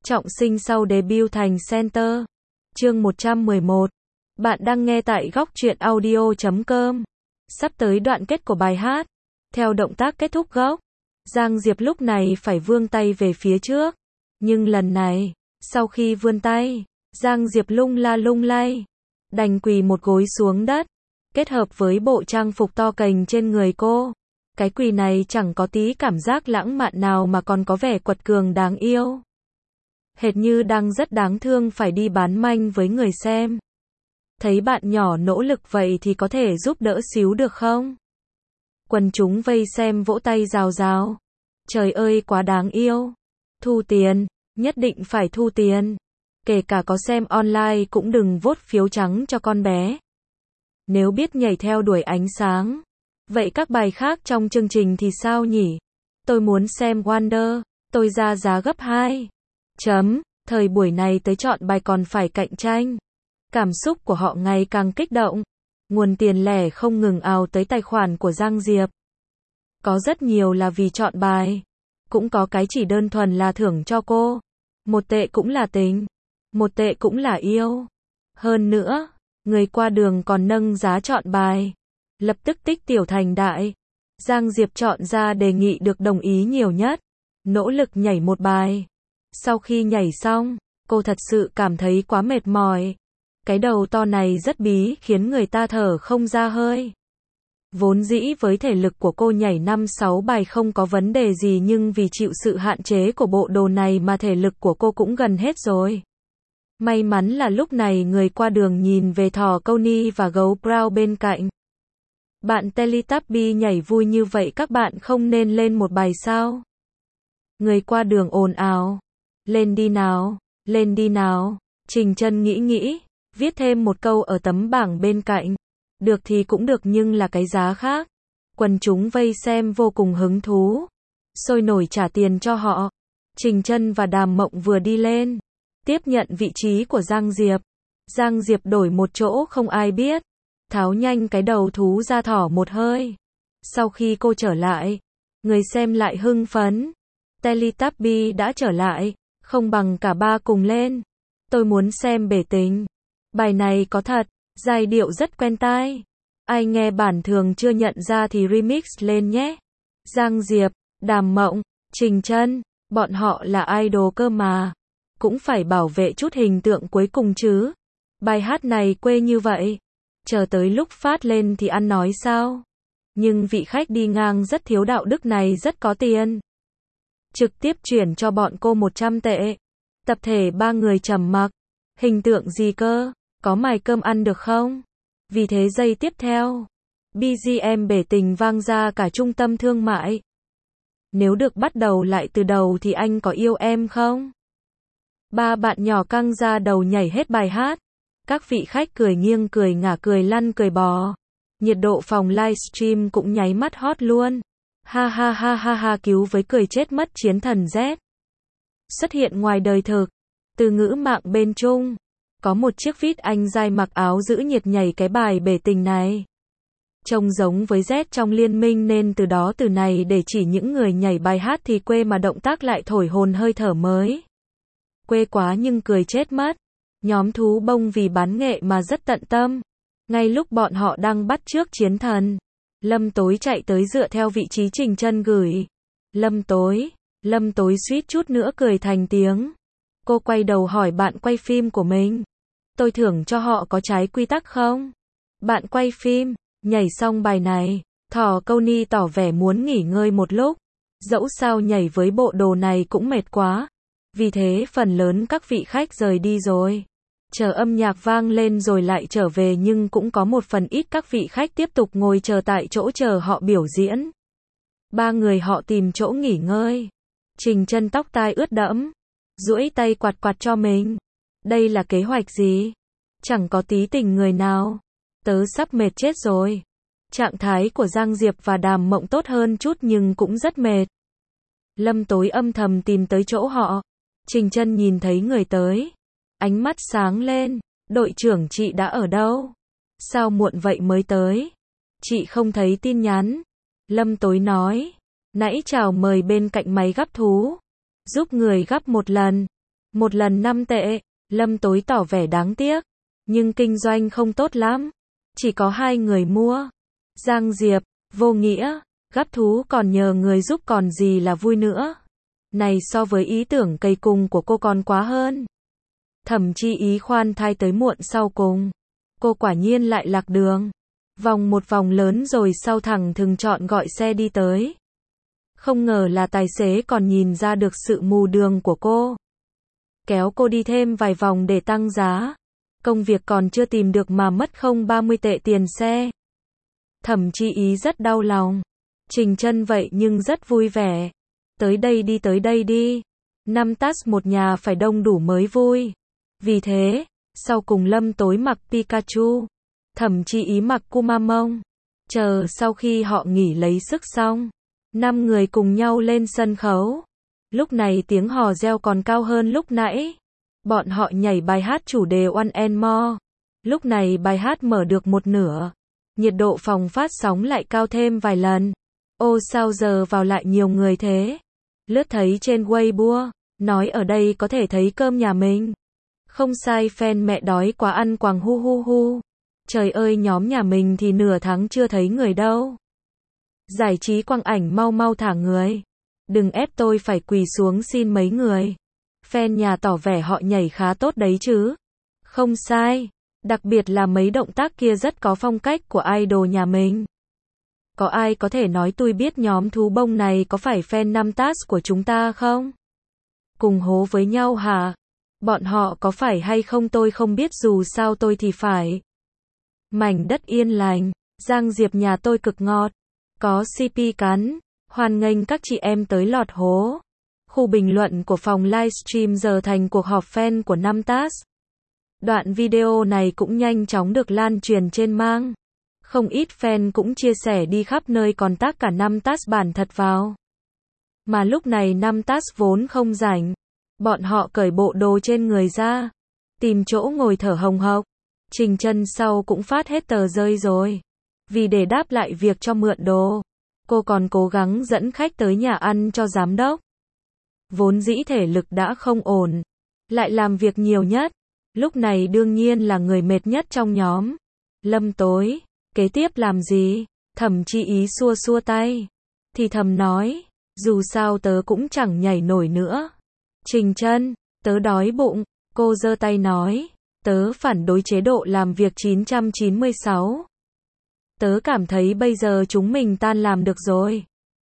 trọng sinh sau debut thành center. Chương 111. Bạn đang nghe tại góc truyện audio.com. Sắp tới đoạn kết của bài hát. Theo động tác kết thúc gốc, Giang Diệp lúc này phải vươn tay về phía trước. Nhưng lần này, sau khi vươn tay, Giang Diệp lung la lung lay, đành quỳ một gối xuống đất. Kết hợp với bộ trang phục to cành trên người cô, cái quỳ này chẳng có tí cảm giác lãng mạn nào mà còn có vẻ quật cường đáng yêu. Hệt như đang rất đáng thương phải đi bán manh với người xem. Thấy bạn nhỏ nỗ lực vậy thì có thể giúp đỡ xíu được không? Quần chúng vây xem vỗ tay rào rào. Trời ơi quá đáng yêu. Thu tiền, nhất định phải thu tiền. Kể cả có xem online cũng đừng vote phiếu trắng cho con bé. Nếu biết nhảy theo đuổi ánh sáng, vậy các bài khác trong chương trình thì sao nhỉ? Tôi muốn xem Wonder, tôi ra giá gấp 2. Thời buổi này tới chọn bài còn phải cạnh tranh. Cảm xúc của họ ngày càng kích động. Nguồn tiền lẻ không ngừng ào tới tài khoản của Giang Diệp. Có rất nhiều là vì chọn bài. Cũng có cái chỉ đơn thuần là thưởng cho cô. 1 tệ cũng là tình. 1 tệ cũng là yêu. Hơn nữa, người qua đường còn nâng giá chọn bài. Lập tức tích tiểu thành đại. Giang Diệp chọn ra đề nghị được đồng ý nhiều nhất. Nỗ lực nhảy một bài. Sau khi nhảy xong, cô thật sự cảm thấy quá mệt mỏi. Cái đầu to này rất bí khiến người ta thở không ra hơi. Vốn dĩ với thể lực của cô nhảy 5-6 bài không có vấn đề gì, nhưng vì chịu sự hạn chế của bộ đồ này mà thể lực của cô cũng gần hết rồi. May mắn là lúc này người qua đường nhìn về thỏ Coney và gấu Brown bên cạnh. Bạn Teletubby nhảy vui như vậy các bạn không nên lên một bài sao? Người qua đường ồn ào. Lên đi nào, lên đi nào. Trình Chân nghĩ, viết thêm một câu ở tấm bảng bên cạnh. Được thì cũng được nhưng là cái giá khác. Quần chúng vây xem vô cùng hứng thú. Sôi nổi trả tiền cho họ. Trình Chân và Đàm Mộng vừa đi lên. Tiếp nhận vị trí của Giang Diệp. Giang Diệp đổi một chỗ không ai biết. Tháo nhanh cái đầu thú ra thỏ một hơi. Sau khi cô trở lại, người xem lại hưng phấn. Teletubby đã trở lại, không bằng cả ba cùng lên. Tôi muốn xem bể tình. Bài này có thật, giai điệu rất quen tai. Ai nghe bản thường chưa nhận ra thì remix lên nhé. Giang Diệp, Đàm Mộng, Trình Chân, bọn họ là idol cơ mà. Cũng phải bảo vệ chút hình tượng cuối cùng chứ. Bài hát này quê như vậy. Chờ tới lúc phát lên thì ăn nói sao? Nhưng vị khách đi ngang rất thiếu đạo đức này rất có tiền. Trực tiếp chuyển cho bọn cô 100 tệ. Tập thể 3 người trầm mặc. Hình tượng gì cơ? Có mài cơm ăn được không? Vì thế giây tiếp theo, BGM bể tình vang ra cả trung tâm thương mại. Nếu được bắt đầu lại từ đầu thì anh có yêu em không? 3 bạn nhỏ căng ra đầu nhảy hết bài hát. Các vị khách cười nghiêng cười ngả cười lăn cười bò. Nhiệt độ phòng livestream cũng nháy mắt hot luôn. Ha ha ha ha ha, cứu với cười chết mất chiến thần Z. Xuất hiện ngoài đời thực. Từ ngữ mạng bên Trung. Có một chiếc vít anh dai mặc áo giữ nhiệt nhảy cái bài bể tình này. Trông giống với Z trong liên minh nên từ đó từ này để chỉ những người nhảy bài hát thì quê mà động tác lại thổi hồn hơi thở mới. Quê quá nhưng cười chết mất. Nhóm thú bông vì bán nghệ mà rất tận tâm. Ngay lúc bọn họ đang bắt chước chiến thần, Lâm Tối chạy tới dựa theo vị trí Trình Chân gửi. Lâm Tối suýt chút nữa cười thành tiếng. Cô quay đầu hỏi bạn quay phim của mình. Tôi thưởng cho họ có trái quy tắc không? Bạn quay phim, nhảy xong bài này, thỏ Coney tỏ vẻ muốn nghỉ ngơi một lúc. Dẫu sao nhảy với bộ đồ này cũng mệt quá. Vì thế phần lớn các vị khách rời đi rồi. Chờ âm nhạc vang lên rồi lại trở về, nhưng cũng có một phần ít các vị khách tiếp tục ngồi chờ tại chỗ chờ họ biểu diễn. 3 người họ tìm chỗ nghỉ ngơi. Trình Chân tóc tai ướt đẫm, duỗi tay quạt quạt cho mình. Đây là kế hoạch gì? Chẳng có tí tình người nào. Tớ sắp mệt chết rồi. Trạng thái của Giang Diệp và Đàm Mộng tốt hơn chút nhưng cũng rất mệt. Lâm Tối âm thầm tìm tới chỗ họ. Trình Chân nhìn thấy người tới. Ánh mắt sáng lên. Đội trưởng chị đã ở đâu? Sao muộn vậy mới tới? Chị không thấy tin nhắn. Lâm Tối nói. Nãy chào mời bên cạnh máy gắp thú. Giúp người gắp một lần. Một lần 5 tệ, Lâm Tối tỏ vẻ đáng tiếc. Nhưng kinh doanh không tốt lắm. Chỉ có 2 người mua. Giang Diệp, vô nghĩa, gắp thú còn nhờ người giúp còn gì là vui nữa. Này so với ý tưởng cày cùng của cô còn quá hơn. Thẩm Chi Ý khoan thai tới muộn sau cùng. Cô quả nhiên lại lạc đường. Vòng một vòng lớn rồi sau thẳng thừng chọn gọi xe đi tới. Không ngờ là tài xế còn nhìn ra được sự mù đường của cô. Kéo cô đi thêm vài vòng để tăng giá. Công việc còn chưa tìm được mà mất không 30 tệ tiền xe. Thẩm Chi Ý rất đau lòng. Trình Chân vậy nhưng rất vui vẻ. Tới đây đi. 5 task một nhà phải đông đủ mới vui. Vì thế, sau cùng Lâm Tối mặc Pikachu. Thẩm Chi Ý mặc Kumamon. Chờ sau khi họ nghỉ lấy sức xong. 5 người cùng nhau lên sân khấu. Lúc này tiếng hò reo còn cao hơn lúc nãy. Bọn họ nhảy bài hát chủ đề One and More. Lúc này bài hát mở được một nửa. Nhiệt độ phòng phát sóng lại cao thêm vài lần. Ô sao giờ vào lại nhiều người thế? Lướt thấy trên Weibo, nói ở đây có thể thấy cơm nhà mình. Không sai, fan mẹ đói quá ăn quàng hu hu hu. Trời ơi, nhóm nhà mình thì nửa tháng chưa thấy người đâu. Giải trí quăng ảnh mau mau thả người. Đừng ép tôi phải quỳ xuống xin mấy người. Fan nhà tỏ vẻ họ nhảy khá tốt đấy chứ. Không sai. Đặc biệt là mấy động tác kia rất có phong cách của idol nhà mình. Có ai có thể nói tôi biết nhóm thú bông này có phải fan 5 task của chúng ta không? Cùng hố với nhau hả? Bọn họ có phải hay không tôi không biết, dù sao tôi thì phải. Mảnh đất yên lành, Giang Diệp nhà tôi cực ngọt. Có CP cắn. Hoan nghênh các chị em tới lọt hố. Khu bình luận của phòng livestream giờ thành cuộc họp fan của 5 task. Đoạn video này cũng nhanh chóng được lan truyền trên mạng. Không ít fan cũng chia sẻ đi khắp nơi còn tác cả 5 task bản thật vào. Mà lúc này 5 task vốn không rảnh. Bọn họ cởi bộ đồ trên người ra. Tìm chỗ ngồi thở hồng hộc. Trình Chân sau cũng phát hết tờ rơi rồi. Vì để đáp lại việc cho mượn đồ. Cô còn cố gắng dẫn khách tới nhà ăn cho giám đốc. Vốn dĩ thể lực đã không ổn. Lại làm việc nhiều nhất. Lúc này đương nhiên là người mệt nhất trong nhóm. Lâm Tối, kế tiếp làm gì? Thẩm Chi Ý xua xua tay. Thì thầm nói, dù sao tớ cũng chẳng nhảy nổi nữa. Trình Chân, tớ đói bụng. Cô giơ tay nói, tớ phản đối chế độ làm việc 996. Tớ cảm thấy bây giờ chúng mình tan làm được rồi.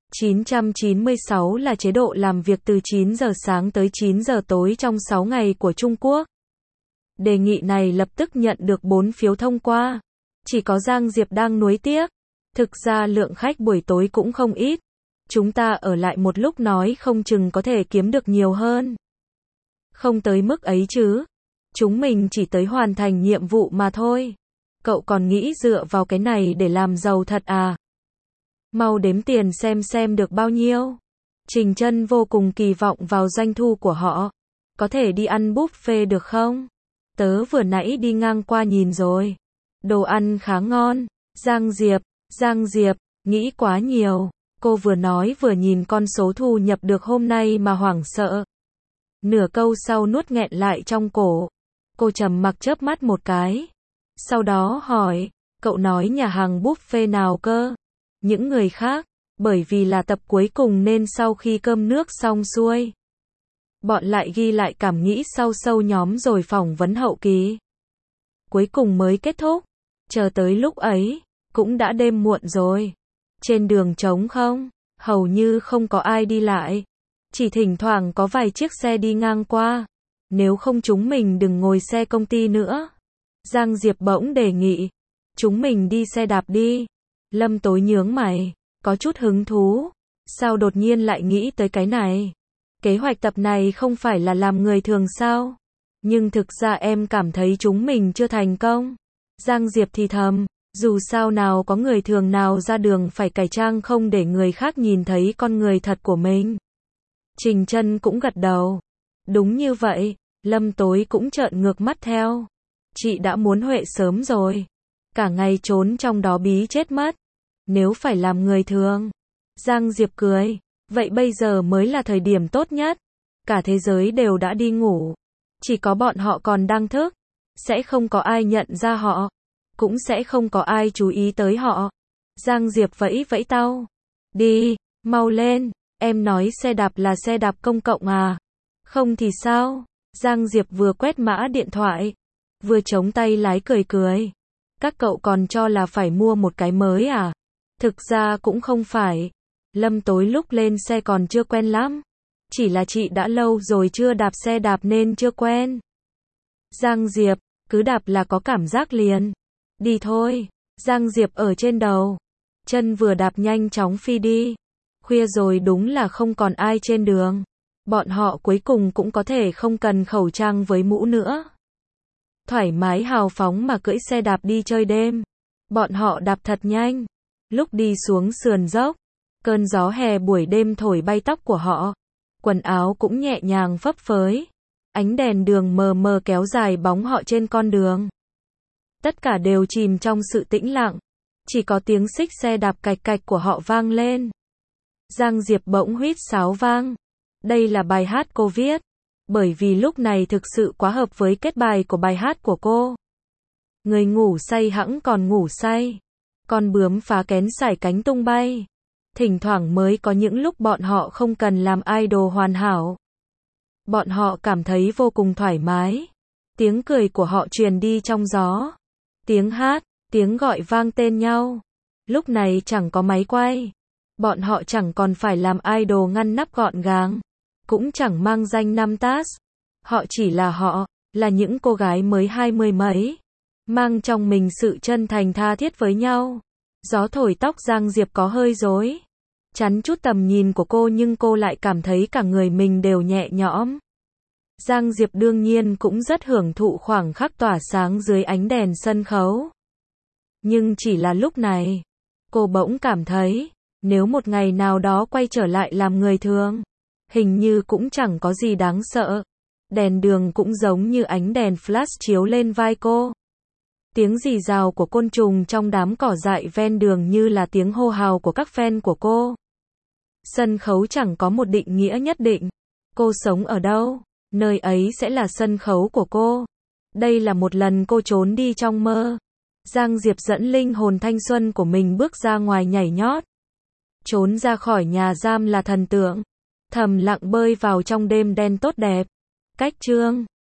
996 là chế độ làm việc từ 9 giờ sáng tới 9 giờ tối trong 6 ngày của Trung Quốc. Đề nghị này lập tức nhận được 4 phiếu thông qua. Chỉ có Giang Diệp đang nuối tiếc. Thực ra lượng khách buổi tối cũng không ít. Chúng ta ở lại một lúc nói không chừng có thể kiếm được nhiều hơn. Không tới mức ấy chứ. Chúng mình chỉ tới hoàn thành nhiệm vụ mà thôi. Cậu còn nghĩ dựa vào cái này để làm giàu thật à? Mau đếm tiền xem được bao nhiêu. Trình Chân vô cùng kỳ vọng vào doanh thu của họ. Có thể đi ăn buffet được không? Tớ vừa nãy đi ngang qua nhìn rồi. Đồ ăn khá ngon. Giang Diệp, nghĩ quá nhiều. Cô vừa nói vừa nhìn con số thu nhập được hôm nay mà hoảng sợ. Nửa câu sau nuốt nghẹn lại trong cổ. Cô trầm mặc chớp mắt một cái. Sau đó hỏi, cậu nói nhà hàng buffet nào cơ? Những người khác, bởi vì là tập cuối cùng nên sau khi cơm nước xong xuôi, bọn lại ghi lại cảm nghĩ sau sâu nhóm rồi phỏng vấn hậu kỳ. Cuối cùng mới kết thúc. Chờ tới lúc ấy, cũng đã đêm muộn rồi. Trên đường trống không, hầu như không có ai đi lại. Chỉ thỉnh thoảng có vài chiếc xe đi ngang qua. Nếu không chúng mình đừng ngồi xe công ty nữa. Giang Diệp bỗng đề nghị. Chúng mình đi xe đạp đi. Lâm Tối nhướng mày, có chút hứng thú. Sao đột nhiên lại nghĩ tới cái này? Kế hoạch tập này không phải là làm người thường sao? Nhưng thực ra em cảm thấy chúng mình chưa thành công. Giang Diệp thì thầm, dù sao nào có người thường nào ra đường phải cải trang không để người khác nhìn thấy con người thật của mình. Trình Chân cũng gật đầu. Đúng như vậy, Lâm Tối cũng trợn ngược mắt theo. Chị đã muốn Huệ sớm rồi. Cả ngày trốn trong đó bí chết mất. Nếu phải làm người thường. Giang Diệp cười. Vậy bây giờ mới là thời điểm tốt nhất. Cả thế giới đều đã đi ngủ. Chỉ có bọn họ còn đang thức. Sẽ không có ai nhận ra họ. Cũng sẽ không có ai chú ý tới họ. Giang Diệp vẫy vẫy tao. Đi, mau lên. Em nói xe đạp là xe đạp công cộng à? Không thì sao? Giang Diệp vừa quét mã điện thoại, vừa chống tay lái cười cười. Các cậu còn cho là phải mua một cái mới à? Thực ra cũng không phải. Lâm tối lúc lên xe còn chưa quen lắm. Chỉ là chị đã lâu rồi chưa đạp xe đạp nên chưa quen. Giang Diệp, cứ đạp là có cảm giác liền. Đi thôi. Giang Diệp ở trên đầu. Chân vừa đạp nhanh chóng phi đi. Khuya rồi đúng là không còn ai trên đường. Bọn họ cuối cùng cũng có thể không cần khẩu trang với mũ nữa. Thoải mái hào phóng mà cưỡi xe đạp đi chơi đêm. Bọn họ đạp thật nhanh. Lúc đi xuống sườn dốc, cơn gió hè buổi đêm thổi bay tóc của họ. Quần áo cũng nhẹ nhàng phấp phới. Ánh đèn đường mờ mờ kéo dài bóng họ trên con đường. Tất cả đều chìm trong sự tĩnh lặng. Chỉ có tiếng xích xe đạp cạch cạch của họ vang lên. Giang Diệp bỗng huýt sáo vang. Đây là bài hát cô viết. Bởi vì lúc này thực sự quá hợp với kết bài của bài hát của cô. Người ngủ say hẵng còn ngủ say. Con bướm phá kén sải cánh tung bay. Thỉnh thoảng mới có những lúc bọn họ không cần làm idol hoàn hảo. Bọn họ cảm thấy vô cùng thoải mái. Tiếng cười của họ truyền đi trong gió. Tiếng hát, tiếng gọi vang tên nhau. Lúc này chẳng có máy quay. Bọn họ chẳng còn phải làm idol ngăn nắp gọn gàng. Cũng chẳng mang danh năm task. Họ chỉ là họ, là những cô gái mới 20 mấy. Mang trong mình sự chân thành tha thiết với nhau. Gió thổi tóc Giang Diệp có hơi rối. Chắn chút tầm nhìn của cô nhưng cô lại cảm thấy cả người mình đều nhẹ nhõm. Giang Diệp đương nhiên cũng rất hưởng thụ khoảng khắc tỏa sáng dưới ánh đèn sân khấu. Nhưng chỉ là lúc này, cô bỗng cảm thấy, nếu một ngày nào đó quay trở lại làm người thường, hình như cũng chẳng có gì đáng sợ. Đèn đường cũng giống như ánh đèn flash chiếu lên vai cô. Tiếng rì rào của côn trùng trong đám cỏ dại ven đường như là tiếng hô hào của các fan của cô. Sân khấu chẳng có một định nghĩa nhất định. Cô sống ở đâu, nơi ấy sẽ là sân khấu của cô. Đây là một lần cô trốn đi trong mơ. Giang Diệp dẫn linh hồn thanh xuân của mình bước ra ngoài nhảy nhót. Trốn ra khỏi nhà giam là thần tượng. Thầm lặng bơi vào trong đêm đen tốt đẹp. Cách chương